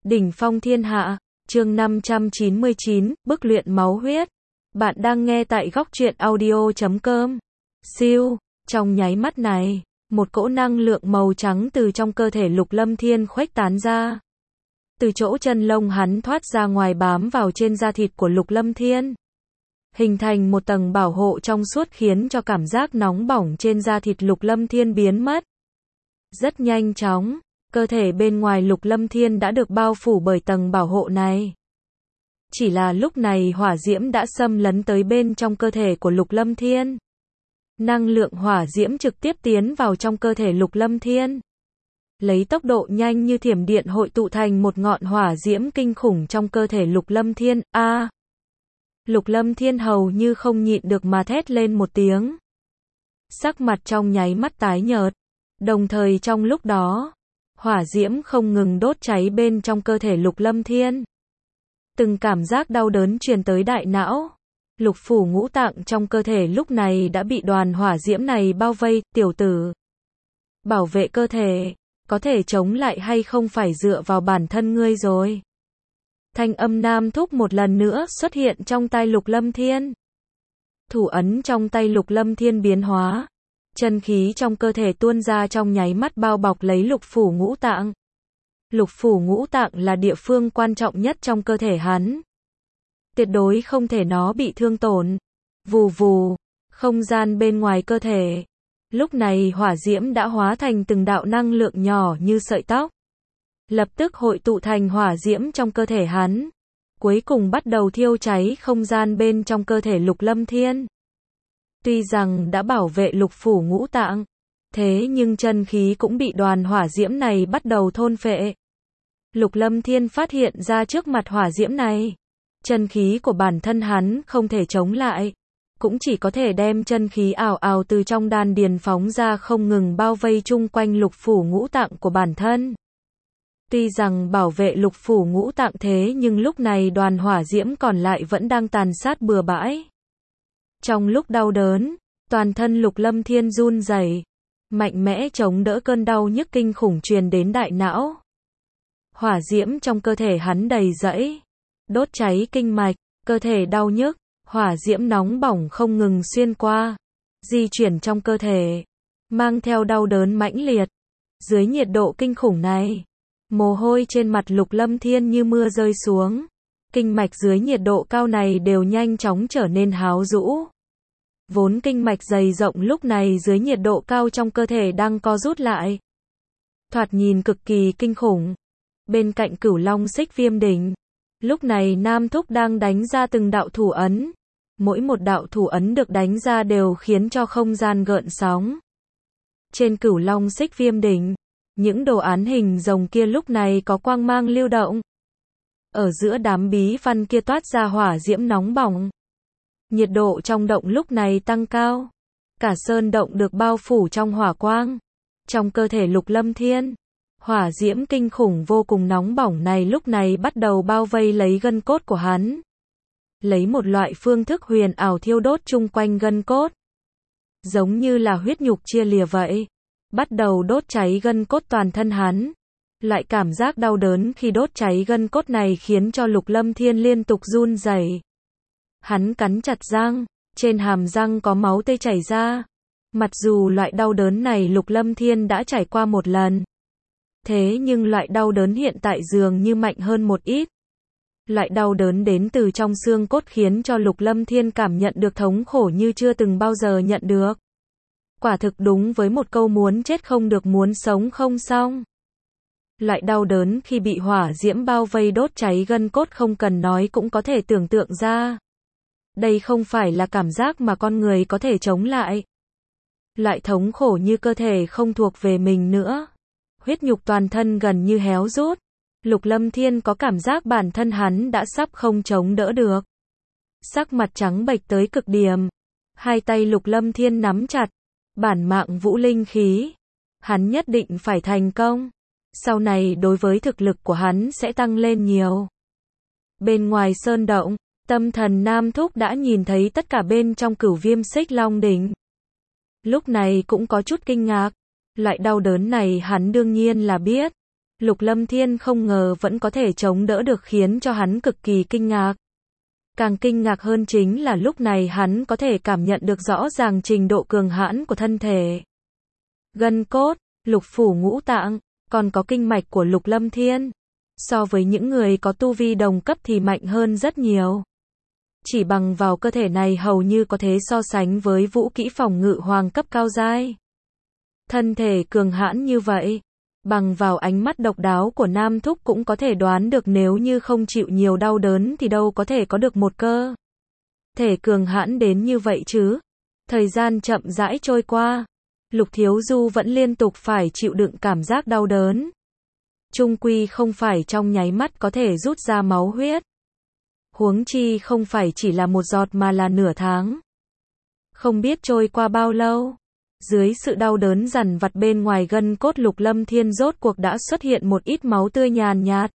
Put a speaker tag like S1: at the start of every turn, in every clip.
S1: Đỉnh phong thiên hạ, chương 599, bức luyện máu huyết. Bạn đang nghe tại góc truyện audio.com. Siêu, trong nháy mắt này, một cỗ năng lượng màu trắng từ trong cơ thể Lục Lâm Thiên khuếch tán ra. Từ chỗ chân lông hắn thoát ra ngoài bám vào trên da thịt của Lục Lâm Thiên. Hình thành một tầng bảo hộ trong suốt khiến cho cảm giác nóng bỏng trên da thịt Lục Lâm Thiên biến mất. Rất nhanh chóng, cơ thể bên ngoài Lục Lâm Thiên đã được bao phủ bởi tầng bảo hộ này. Chỉ là lúc này hỏa diễm đã xâm lấn tới bên trong cơ thể của Lục Lâm Thiên. Năng lượng hỏa diễm trực tiếp tiến vào trong cơ thể Lục Lâm Thiên. Lấy tốc độ nhanh như thiểm điện hội tụ thành một ngọn hỏa diễm kinh khủng trong cơ thể Lục Lâm Thiên. Lục Lâm Thiên hầu như không nhịn được mà thét lên một tiếng. Sắc mặt trong nháy mắt tái nhợt. Đồng thời trong lúc đó, hỏa diễm không ngừng đốt cháy bên trong cơ thể Lục Lâm Thiên. Từng cảm giác đau đớn truyền tới đại não. Lục phủ ngũ tạng trong cơ thể lúc này đã bị đoàn hỏa diễm này bao vây. Tiểu tử, bảo vệ cơ thể, có thể chống lại hay không phải dựa vào bản thân ngươi rồi. Thanh âm Nam Thúc một lần nữa xuất hiện trong tay Lục Lâm Thiên. Thủ ấn trong tay Lục Lâm Thiên biến hóa. Chân khí trong cơ thể tuôn ra trong nháy mắt bao bọc lấy lục phủ ngũ tạng. Lục phủ ngũ tạng là địa phương quan trọng nhất trong cơ thể hắn. Tuyệt đối không thể nó bị thương tổn. Vù vù, không gian bên ngoài cơ thể. Lúc này hỏa diễm đã hóa thành từng đạo năng lượng nhỏ như sợi tóc. Lập tức hội tụ thành hỏa diễm trong cơ thể hắn. Cuối cùng bắt đầu thiêu cháy không gian bên trong cơ thể Lục Lâm Thiên. Tuy rằng đã bảo vệ lục phủ ngũ tạng, thế nhưng chân khí cũng bị đoàn hỏa diễm này bắt đầu thôn phệ. Lục Lâm Thiên phát hiện ra trước mặt hỏa diễm này, chân khí của bản thân hắn không thể chống lại, cũng chỉ có thể đem chân khí ào ào từ trong đan điền phóng ra không ngừng bao vây chung quanh lục phủ ngũ tạng của bản thân. Tuy rằng bảo vệ lục phủ ngũ tạng thế nhưng lúc này đoàn hỏa diễm còn lại vẫn đang tàn sát bừa bãi. Trong lúc đau đớn, toàn thân Lục Lâm Thiên run rẩy, mạnh mẽ chống đỡ cơn đau nhức kinh khủng truyền đến đại não. Hỏa diễm trong cơ thể hắn đầy rẫy, đốt cháy kinh mạch, cơ thể đau nhức, hỏa diễm nóng bỏng không ngừng xuyên qua, di chuyển trong cơ thể, mang theo đau đớn mãnh liệt. Dưới nhiệt độ kinh khủng này, mồ hôi trên mặt Lục Lâm Thiên như mưa rơi xuống. Kinh mạch dưới nhiệt độ cao này đều nhanh chóng trở nên háo rũ. Vốn kinh mạch dày rộng lúc này dưới nhiệt độ cao trong cơ thể đang co rút lại. Thoạt nhìn cực kỳ kinh khủng. Bên cạnh Cửu Long Xích Viêm Đỉnh, lúc này Nam Thúc đang đánh ra từng đạo thủ ấn. Mỗi một đạo thủ ấn được đánh ra đều khiến cho không gian gợn sóng. Trên Cửu Long Xích Viêm Đỉnh, những đồ án hình rồng kia lúc này có quang mang lưu động. Ở giữa đám bí văn kia toát ra hỏa diễm nóng bỏng. Nhiệt độ trong động lúc này tăng cao. Cả sơn động được bao phủ trong hỏa quang. Trong cơ thể Lục Lâm Thiên, hỏa diễm kinh khủng vô cùng nóng bỏng này lúc này bắt đầu bao vây lấy gân cốt của hắn. Lấy một loại phương thức huyền ảo thiêu đốt chung quanh gân cốt. Giống như là huyết nhục chia lìa vậy. Bắt đầu đốt cháy gân cốt toàn thân hắn. Loại cảm giác đau đớn khi đốt cháy gân cốt này khiến cho Lục Lâm Thiên liên tục run rẩy. Hắn cắn chặt răng, trên hàm răng có máu tươi chảy ra. Mặc dù loại đau đớn này Lục Lâm Thiên đã trải qua một lần. Thế nhưng loại đau đớn hiện tại dường như mạnh hơn một ít. Loại đau đớn đến từ trong xương cốt khiến cho Lục Lâm Thiên cảm nhận được thống khổ như chưa từng bao giờ nhận được. Quả thực đúng với một câu muốn chết không được muốn sống không xong. Loại đau đớn khi bị hỏa diễm bao vây đốt cháy gân cốt không cần nói cũng có thể tưởng tượng ra. Đây không phải là cảm giác mà con người có thể chống lại. Loại thống khổ như cơ thể không thuộc về mình nữa. Huyết nhục toàn thân gần như héo rút. Lục Lâm Thiên có cảm giác bản thân hắn đã sắp không chống đỡ được. Sắc mặt trắng bệch tới cực điểm. Hai tay Lục Lâm Thiên nắm chặt. Bản mạng vũ linh khí. Hắn nhất định phải thành công. Sau này đối với thực lực của hắn sẽ tăng lên nhiều. Bên ngoài sơn động, tâm thần Nam Thúc đã nhìn thấy tất cả bên trong Cửu Viêm Xích Long Đỉnh. Lúc này cũng có chút kinh ngạc. Loại đau đớn này hắn đương nhiên là biết. Lục Lâm Thiên không ngờ vẫn có thể chống đỡ được khiến cho hắn cực kỳ kinh ngạc. Càng kinh ngạc hơn chính là lúc này hắn có thể cảm nhận được rõ ràng trình độ cường hãn của thân thể. Gân cốt, lục phủ ngũ tạng, còn có kinh mạch của Lục Lâm Thiên. So với những người có tu vi đồng cấp thì mạnh hơn rất nhiều. Chỉ bằng vào cơ thể này hầu như có thể so sánh với vũ kỹ phòng ngự hoàng cấp cao giai. Thân thể cường hãn như vậy, bằng vào ánh mắt độc đáo của Nam Thúc cũng có thể đoán được nếu như không chịu nhiều đau đớn thì đâu có thể có được một cơ thể cường hãn đến như vậy chứ. Thời gian chậm rãi trôi qua, Lục Thiếu Du vẫn liên tục phải chịu đựng cảm giác đau đớn. Chung quy không phải trong nháy mắt có thể rút ra máu huyết. Huống chi không phải chỉ là một giọt mà là nửa tháng. Không biết trôi qua bao lâu, dưới sự đau đớn dằn vặt bên ngoài gân cốt Lục Lâm Thiên rốt cuộc đã xuất hiện một ít máu tươi nhàn nhạt.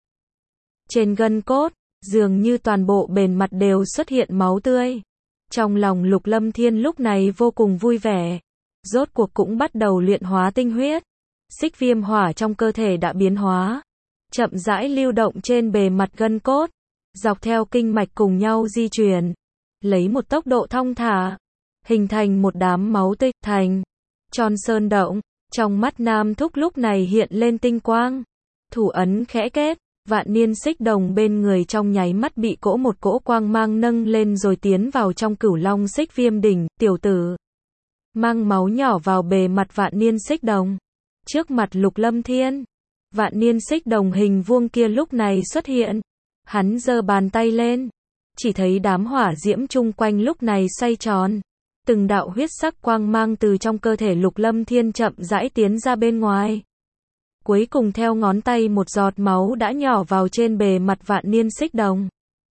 S1: Trên gân cốt, dường như toàn bộ bề mặt đều xuất hiện máu tươi. Trong lòng Lục Lâm Thiên lúc này vô cùng vui vẻ. Rốt cuộc cũng bắt đầu luyện hóa tinh huyết. Xích viêm hỏa trong cơ thể đã biến hóa, chậm rãi lưu động trên bề mặt gân cốt, dọc theo kinh mạch cùng nhau di chuyển, lấy một tốc độ thong thả, hình thành một đám máu tươi thành tròn sơn động. Trong mắt Nam Thúc lúc này hiện lên tinh quang, thủ ấn khẽ kết, vạn niên xích đồng bên người trong nháy mắt bị một cỗ quang mang nâng lên rồi tiến vào trong cửu long xích viêm đỉnh. Tiểu tử, mang máu nhỏ vào bề mặt vạn niên xích đồng. Trước mặt Lục Lâm Thiên, vạn niên xích đồng hình vuông kia lúc này xuất hiện. Hắn giơ bàn tay lên, chỉ thấy đám hỏa diễm chung quanh lúc này xoay tròn. Từng đạo huyết sắc quang mang từ trong cơ thể Lục Lâm Thiên chậm rãi tiến ra bên ngoài. Cuối cùng theo ngón tay một giọt máu đã nhỏ vào trên bề mặt vạn niên xích đồng.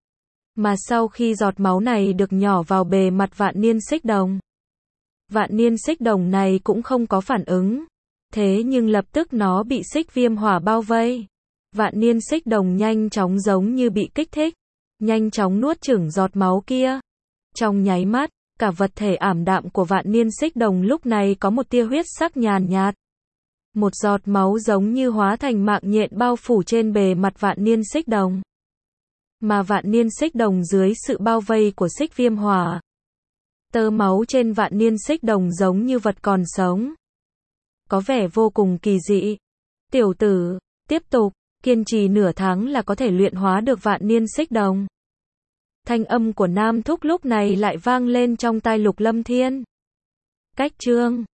S1: Mà sau khi giọt máu này được nhỏ vào bề mặt vạn niên xích đồng, vạn niên xích đồng này cũng không có phản ứng. Thế nhưng lập tức nó bị xích viêm hỏa bao vây. Vạn niên xích đồng nhanh chóng giống như bị kích thích, nhanh chóng nuốt chửng giọt máu kia. Trong nháy mắt, cả vật thể ảm đạm của vạn niên xích đồng lúc này có một tia huyết sắc nhàn nhạt. Một giọt máu giống như hóa thành mạng nhện bao phủ trên bề mặt vạn niên xích đồng. Mà vạn niên xích đồng dưới sự bao vây của xích viêm hỏa, tơ máu trên vạn niên xích đồng giống như vật còn sống, có vẻ vô cùng kỳ dị. Tiểu tử, tiếp tục, kiên trì nửa tháng là có thể luyện hóa được vạn niên xích đồng. Thanh âm của Nam Thúc lúc này lại vang lên trong tai Lục Lâm Thiên. Cách chương